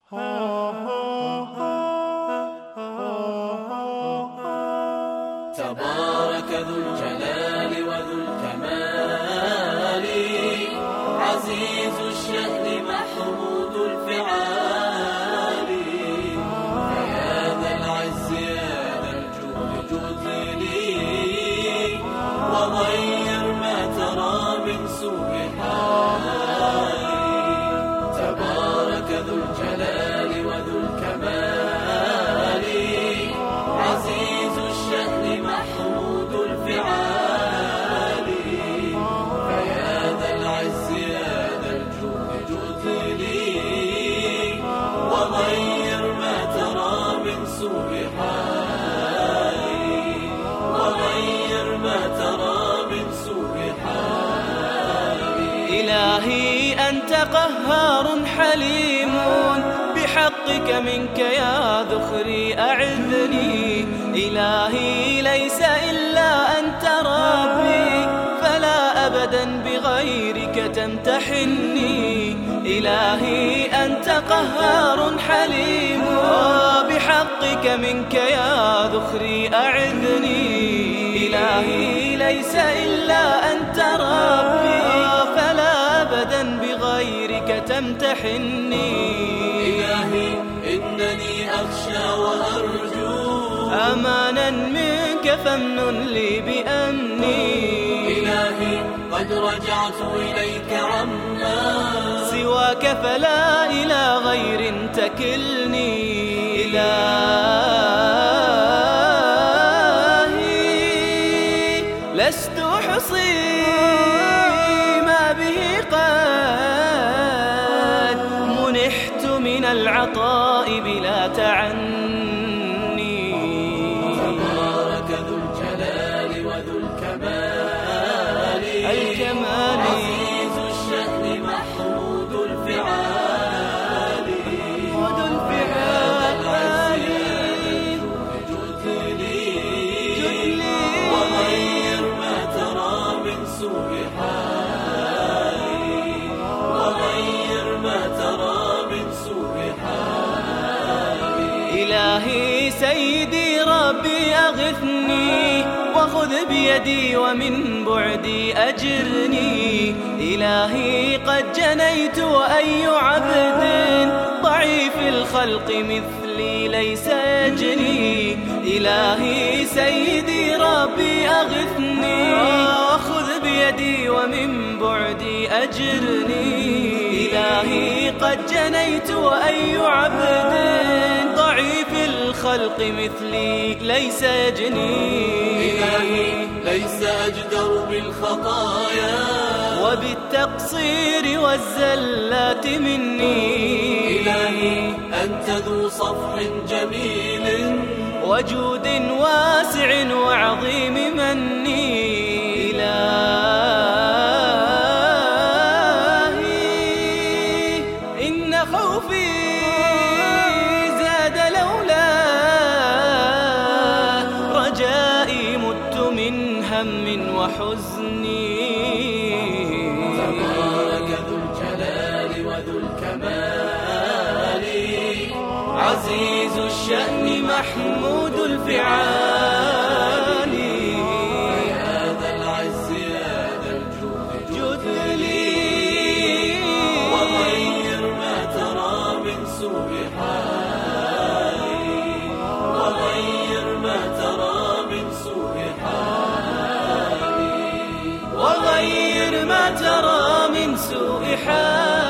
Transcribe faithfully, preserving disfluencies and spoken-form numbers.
تبارك ذو الجلال وذو الكمال، عزيز الشأن محمود الفعال. فيا ذا العز يا ذا الجود جد لي، وغير ما ترى من سوء حالي. تبارك ذو الجلال وذو الكمال، عزيز الشأن محمود الفعال. فيا ذا العز يا ذا الجود جد لي، وغير ما ترى من سوء حالي. وغير ما ترى من سوء حالي. إلهي أنت قهار حليم، بحقك منك يا ذخري أعذني. إلهي ليس إلا أنت ربي، فلا أبدا بغيرك تمتحني. إلهي أنت قهار حليم، بحقك منك يا ذخري أعذني. إلهي ليس إلا أنت ربي، فلا أبدا بغيرك تمتحني. إلهي إنني أخشى وأرجو أمانا منك فامنن لي بأمني. إلهي قد رجعت إليك عما سواك، فلا إلى غير تكلني. إلهي لست أحصي ما به قد منحت من العطاء بلا تعني. تبارك ذو الجلال وذو الكمال، الكمال عزيز الشأن محمود الفعال. خذ الفعال جد لي، وغير ما ترى من سوء حالي. وغير ما ترى من سوء حالي. إلهي سيدي ربي أغثني، وخذ بيدي ومن بعدي أجرني. إلهي قد جنيت وأي عبد ضعيف الخلق مثلي ليس يجري. إلهي سيدي ربي أغثني، وخذ بيدي ومن بعدي أجرني. إلهي قد جنيت وأي عبد ضعيف الخلق مثلي ليس يجني. إلهي ليس أجدر بالخطايا وبالتقصير والزلات مني. إلهي أنت ذو صفح جميل وجود واسع وعظيم مني. إلهي إن خوفي زاد لولا رجائي، مت من هم وحزني. تبارك ذو الجلال وذو الكمال، عزيز الشأن محمود الفعال. يا ذا العز يا ذا الجود جد لي، وغير ما ترى من سوء حالي. وغير ما ترى من سوء حالي. وغير ما ترى من سوء حالي.